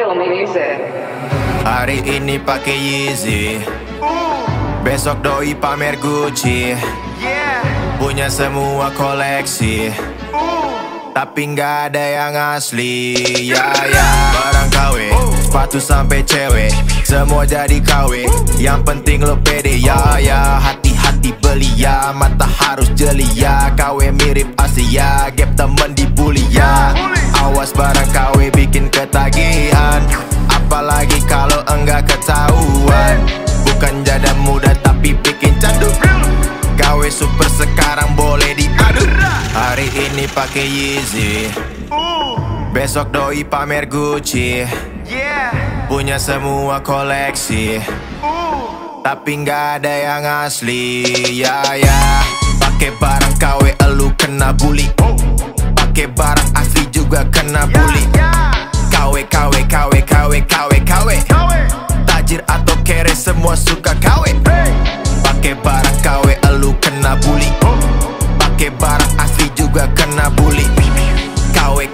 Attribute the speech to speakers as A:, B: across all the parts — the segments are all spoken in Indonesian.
A: Feel Me Music.
B: Hari ini pakai Yeezy, besok doi pamer Gucci. Punya semua koleksi, tapi nggak ada yang asli. Barang KW, sepatu sampai cewek, semua jadi KW. Yang penting lo pede hati-hati beli ya. Mata harus jeli ya, KW mirip Asia, gap temen dibully ya. Awas barang KW bikin ketagihan, apalagi kalau enggak ketahuan. Bukan jada muda tapi bikin candu. KW super sekarang boleh diadu. Hari ini pakai Yeezy, besok doi pamer Gucci. Punya semua koleksi, tapi nggak ada yang asli. Pakai barang KW elu kena bully, pakai barang asli juga kena bully. KW tajir atau kere semua suka KW. Pakai barang KW elu kena bully, pakai barang asli juga kena bully. KW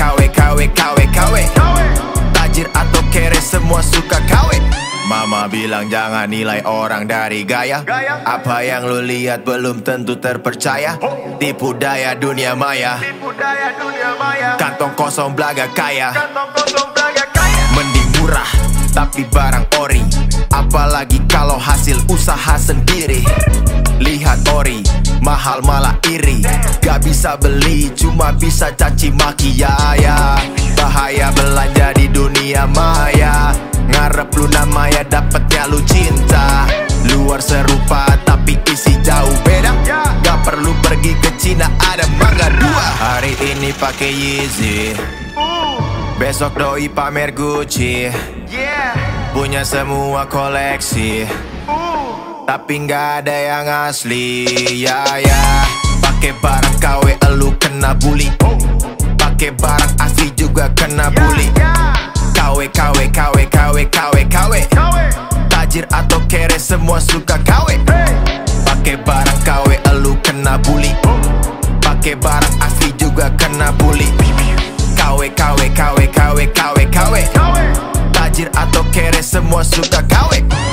B: tajir atau kere semua suka KW. Mama bilang jangan nilai orang dari gaya. Apa yang lu lihat belum tentu terpercaya. Tipu daya dunia maya, kantong kosong belaga kaya. Mending murah tapi barang ori, apalagi kalau hasil usaha sendiri. Lihat ori, mahal malah iri. Gak bisa beli, cuma bisa caci maki ya. Bahaya belanja di dunia maya. Ngarep lu namanya dapetnya lu cinta. Luar serupa tapi isi jauh beda. Gak perlu pergi ke Cina, ada mangga dua. Hari ini pakai Yeezy, besok doi pamer Gucci. Punya semua koleksi, tapi nggak ada yang asli. Pakai barang KW elu kena bully, pakai barang asli juga kena bully. KW tajir atau kere semua suka KW. Pakai barang KW elu kena bully, pakai barang asli juga kena bully. KW tajir atau kere semua suka KW.